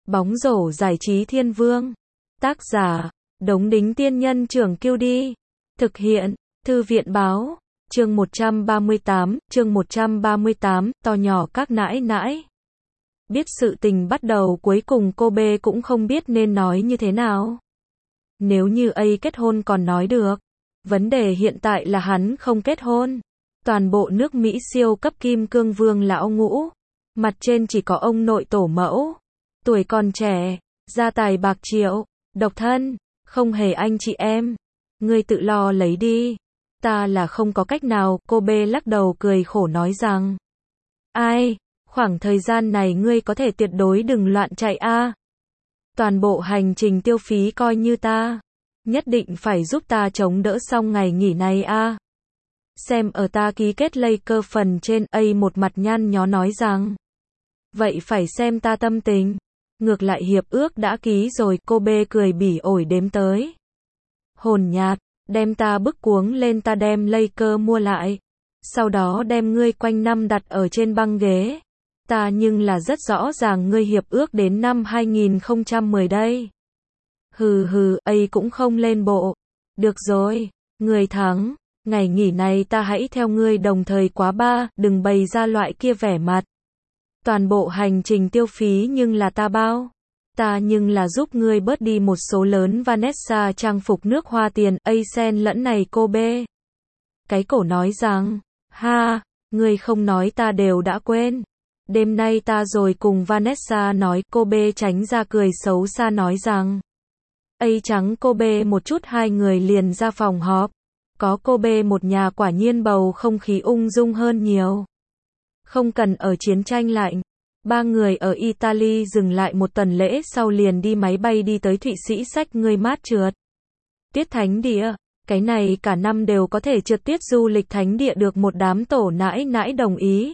Bóng rổ giải trí thiên vương. Tác giả, Đống Đính Tiên Nhân Trưởng Kiêu Đi. Thực hiện, Thư viện Báo. Chương 138, to nhỏ các nãi nãi. Biết sự tình bắt đầu cuối cùng cô B cũng không biết nên nói như thế nào. Nếu như A kết hôn còn nói được. Vấn đề hiện tại là hắn không kết hôn. Toàn bộ nước Mỹ siêu cấp kim cương vương lão ngũ. Mặt trên chỉ có ông nội tổ mẫu. Tuổi còn trẻ, gia tài bạc triệu, độc thân, không hề anh chị em. Ngươi tự lo lấy đi. Ta là không có cách nào, cô B lắc đầu cười khổ nói rằng. Ai, khoảng thời gian này ngươi có thể tuyệt đối đừng loạn chạy a. Toàn bộ hành trình tiêu phí coi như ta. Nhất định phải giúp ta chống đỡ xong ngày nghỉ này a. Xem ở ta ký kết Lakers phần trên, A một mặt nhăn nhó nói rằng. Vậy phải xem ta tâm tình. Ngược lại hiệp ước đã ký rồi, cô B cười bỉ ổi đếm tới. Hồn nhạt, đem ta bức cuống lên, ta đem Lakers mua lại. Sau đó đem ngươi quanh năm đặt ở trên băng ghế. Ta nhưng là rất rõ ràng ngươi hiệp ước đến năm 2010 đây. Hừ, A cũng không lên bộ. Được rồi, ngươi thắng. Ngày nghỉ này ta hãy theo ngươi đồng thời quá ba, đừng bày ra loại kia vẻ mặt. Toàn bộ hành trình tiêu phí nhưng là ta bao. Ta nhưng là giúp ngươi bớt đi một số lớn Vanessa trang phục nước hoa tiền, A xen lẫn này cô B. Cái cổ nói rằng, ha, ngươi không nói ta đều đã quên. Đêm nay ta rồi cùng Vanessa nói, cô B tránh ra cười xấu xa nói rằng. A trắng cô B một chút, hai người liền ra phòng họp. Có cô B một nhà quả nhiên bầu không khí ung dung hơn nhiều. Không cần ở chiến tranh lạnh. Ba người ở Italy dừng lại một tuần lễ sau liền đi máy bay đi tới Thụy Sĩ xách ngươi mát trượt. Tiết thánh địa, cái này cả năm đều có thể trượt tiết du lịch thánh địa được một đám tổ nãi nãi đồng ý.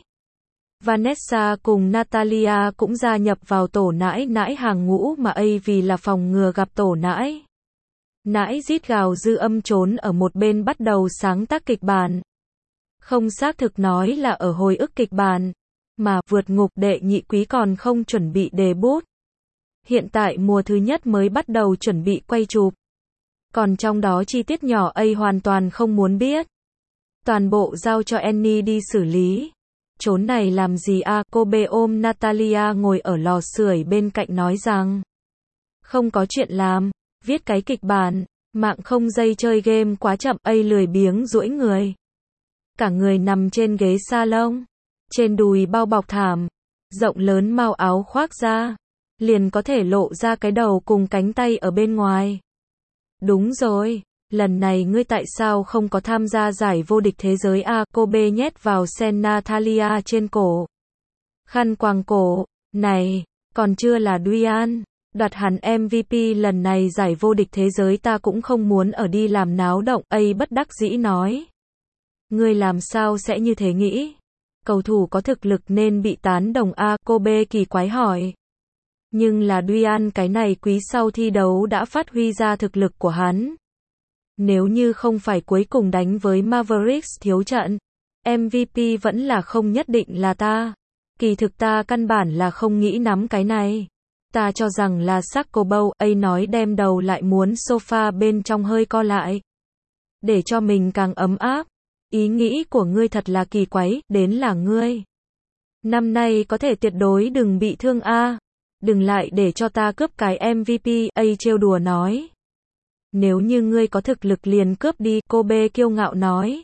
Vanessa cùng Natalia cũng gia nhập vào tổ nãi nãi hàng ngũ mà A vì là phòng ngừa gặp tổ nãi. Nãi rít gào dư âm trốn ở một bên bắt đầu sáng tác kịch bản. Không xác thực nói là ở hồi ức kịch bản, mà vượt ngục đệ nhị quý còn không chuẩn bị đề bút. Hiện tại mùa thứ nhất mới bắt đầu chuẩn bị quay chụp. Còn trong đó chi tiết nhỏ A hoàn toàn không muốn biết. Toàn bộ giao cho Annie đi xử lý. Trốn này làm gì a? Cô B ôm Natalia ngồi ở lò sưởi bên cạnh nói rằng. Không có chuyện làm, viết cái kịch bản, mạng không dây chơi game quá chậm. A lười biếng duỗi người. Cả người nằm trên ghế salon. Trên đùi bao bọc thảm, rộng lớn mau áo khoác ra, liền có thể lộ ra cái đầu cùng cánh tay ở bên ngoài. Đúng rồi, lần này ngươi tại sao không có tham gia giải vô địch thế giới a? Cô B nhét vào sen Natalia trên cổ. Khăn quàng cổ, này, còn chưa là Duyan, đoạt hẳn MVP lần này giải vô địch thế giới ta cũng không muốn ở đi làm náo động. A bất đắc dĩ nói. Ngươi làm sao sẽ như thế nghĩ? Cầu thủ có thực lực nên bị tán đồng a? Cô B kỳ quái hỏi. Nhưng là Duyan cái này quý sau thi đấu đã phát huy ra thực lực của hắn. Nếu như không phải cuối cùng đánh với Mavericks thiếu trận, MVP vẫn là không nhất định là ta. Kỳ thực ta căn bản là không nghĩ nắm cái này. Ta cho rằng là Sarko Bowl. A nói đem đầu lại muốn sofa bên trong hơi co lại. Để cho mình càng ấm áp. Ý nghĩ của ngươi thật là kỳ quái, đến là ngươi. Năm nay có thể tuyệt đối đừng bị thương a. Đừng lại để cho ta cướp cái MVP, A trêu đùa nói. Nếu như ngươi có thực lực liền cướp đi, cô B kiêu ngạo nói.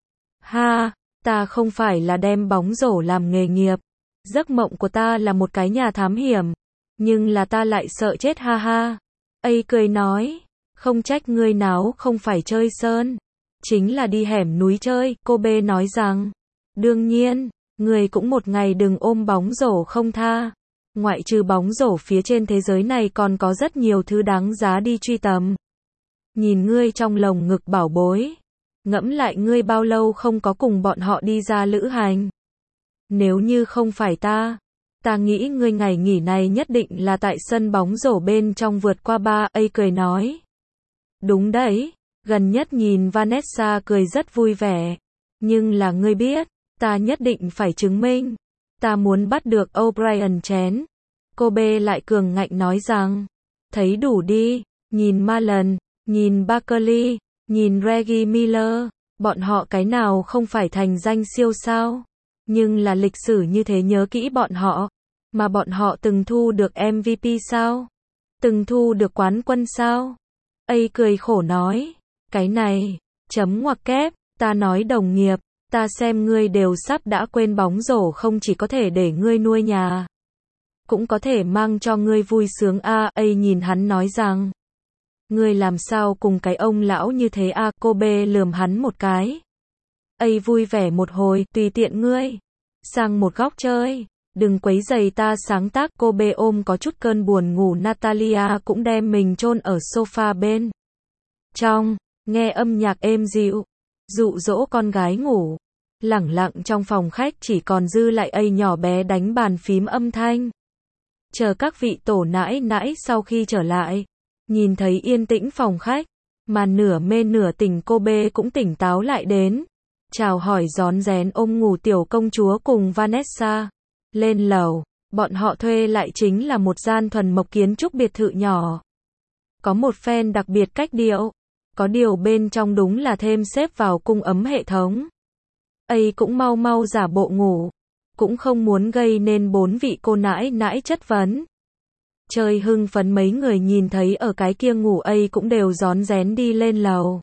Ha, ta không phải là đem bóng rổ làm nghề nghiệp. Giấc mộng của ta là một cái nhà thám hiểm. Nhưng là ta lại sợ chết ha ha. A cười nói. Không trách ngươi náo không phải chơi sơn. Chính là đi hẻm núi chơi, cô B nói rằng. Đương nhiên, người cũng một ngày đừng ôm bóng rổ không tha. Ngoại trừ bóng rổ phía trên thế giới này còn có rất nhiều thứ đáng giá đi truy tầm. Nhìn ngươi trong lồng ngực bảo bối. Ngẫm lại ngươi bao lâu không có cùng bọn họ đi ra lữ hành. Nếu như không phải ta nghĩ ngươi ngày nghỉ này nhất định là tại sân bóng rổ bên trong vượt qua ba. A cười nói. Đúng đấy. Gần nhất nhìn Vanessa cười rất vui vẻ. Nhưng là ngươi biết, ta nhất định phải chứng minh. Ta muốn bắt được O'Brien chén. Cô B lại cường ngạnh nói rằng, thấy đủ đi, nhìn Malen, nhìn Barkley, nhìn Reggie Miller, bọn họ cái nào không phải thành danh siêu sao? Nhưng là lịch sử như thế nhớ kỹ bọn họ, mà bọn họ từng thu được MVP sao? Từng thu được quán quân sao? A cười khổ nói, cái này, chấm ngoặc kép, ta nói đồng nghiệp, ta xem ngươi đều sắp đã quên bóng rổ không chỉ có thể để ngươi nuôi nhà, cũng có thể mang cho ngươi vui sướng a. A nhìn hắn nói rằng, ngươi làm sao cùng cái ông lão như thế a. Cô B lườm hắn một cái. A vui vẻ một hồi, tùy tiện ngươi, sang một góc chơi, đừng quấy rầy ta sáng tác. Cô B ôm có chút cơn buồn ngủ Natalia cũng đem mình chôn ở sofa bên trong, nghe âm nhạc êm dịu, dụ dỗ con gái ngủ. Lẳng lặng trong phòng khách chỉ còn dư lại A nhỏ bé đánh bàn phím âm thanh. Chờ các vị tổ nãi nãi sau khi trở lại, nhìn thấy yên tĩnh phòng khách, mà nửa mê nửa tỉnh cô B cũng tỉnh táo lại đến. Chào hỏi rón rén ôm ngủ tiểu công chúa cùng Vanessa. Lên lầu, bọn họ thuê lại chính là một gian thuần mộc kiến trúc biệt thự nhỏ. Có một phen đặc biệt cách điệu. Có điều bên trong đúng là thêm xếp vào cung ấm hệ thống. A cũng mau mau giả bộ ngủ. Cũng không muốn gây nên bốn vị cô nãi nãi chất vấn. Chơi hưng phấn mấy người nhìn thấy ở cái kia ngủ A cũng đều rón rén đi lên lầu.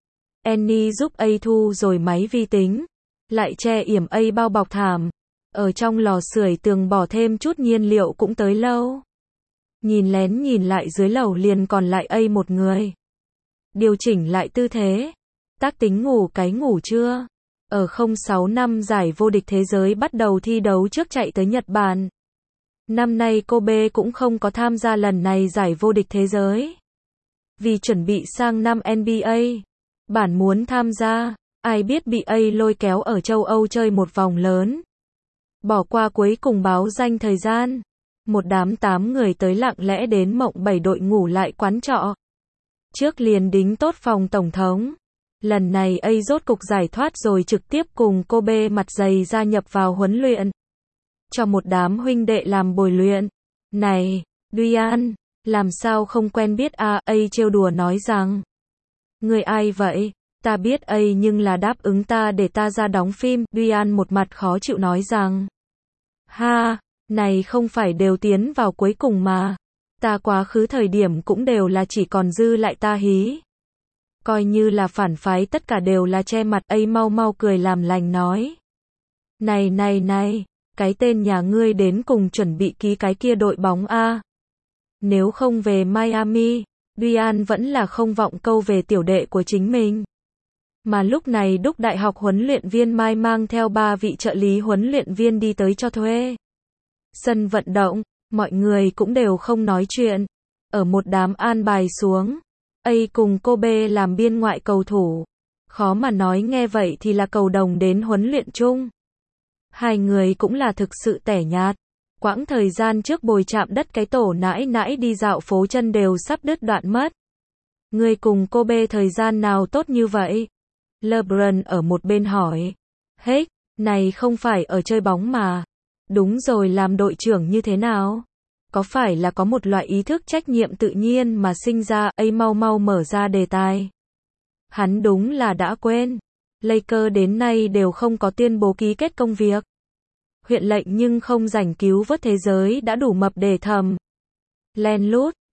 Annie giúp A thu rồi máy vi tính. Lại che yểm A bao bọc thảm. Ở trong lò sưởi tường bỏ thêm chút nhiên liệu cũng tới lâu. Nhìn lén nhìn lại dưới lầu liền còn lại A một người. Điều chỉnh lại tư thế. Tác tính ngủ cái ngủ chưa? Ở 06 năm giải vô địch thế giới bắt đầu thi đấu trước chạy tới Nhật Bản. Năm nay cô B cũng không có tham gia lần này giải vô địch thế giới. Vì chuẩn bị sang năm NBA. Bản muốn tham gia, ai biết bị A lôi kéo ở châu Âu chơi một vòng lớn. Bỏ qua cuối cùng báo danh thời gian. Một đám 8 người tới lặng lẽ đến mộng 7 đội ngủ lại quán trọ. Trước liền đính tốt phòng tổng thống. Lần này A rốt cục giải thoát rồi trực tiếp cùng cô B mặt dày gia nhập vào huấn luyện. Cho một đám huynh đệ làm bồi luyện. Này, Duyan, làm sao không quen biết a? A trêu đùa nói rằng. Người ai vậy? Ta biết A nhưng là đáp ứng ta để ta ra đóng phim. Duyan một mặt khó chịu nói rằng. Ha, này không phải đều tiến vào cuối cùng mà. Ta quá khứ thời điểm cũng đều là chỉ còn dư lại ta hí. Coi như là phản phái tất cả đều là che mặt. A mau mau cười làm lành nói. Này, cái tên nhà ngươi đến cùng chuẩn bị ký cái kia đội bóng a. Nếu không về Miami, Duyan vẫn là không vọng câu về tiểu đệ của chính mình. Mà lúc này Đúc Đại học huấn luyện viên Mai mang theo 3 vị trợ lý huấn luyện viên đi tới cho thuê. Sân vận động, mọi người cũng đều không nói chuyện. Ở một đám an bài xuống. A cùng cô B làm biên ngoại cầu thủ. Khó mà nói nghe vậy thì là cầu đồng đến huấn luyện chung. Hai người cũng là thực sự tẻ nhạt. Quãng thời gian trước bồi chạm đất cái tổ nãi nãi đi dạo phố chân đều sắp đứt đoạn mất. Người cùng cô B thời gian nào tốt như vậy? LeBron ở một bên hỏi. Hết, này không phải ở chơi bóng mà. Đúng rồi, làm đội trưởng như thế nào? Có phải là có một loại ý thức trách nhiệm tự nhiên mà sinh ra? A mau mau mở ra đề tài. Hắn đúng là đã quên. Lakers đến nay đều không có tuyên bố ký kết công việc. Huyện lệnh nhưng không rảnh cứu vớt thế giới đã đủ mập để thầm. Len lút,